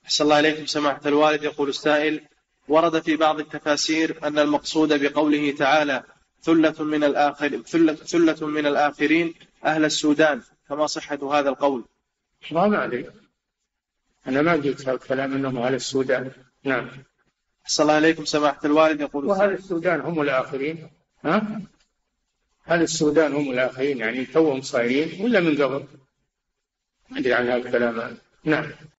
أحسن الله إليكم سماحة الوالد. يقول السائل: ورد في بعض التفاسير أن المقصود بقوله تعالى ثلة من الآخرين أهل السودان، فما صحة هذا القول؟ ما أدري، أنا ما قلت هالكلام أنهم أهل السودان. نعم. أحسن الله إليكم سماحة الوالد. يقول وهل السودان هم الآخرين؟ هل السودان هم الآخرين يعني توهم صايرين ولا من قبل؟ ما أدري عن هذا الكلام. نعم.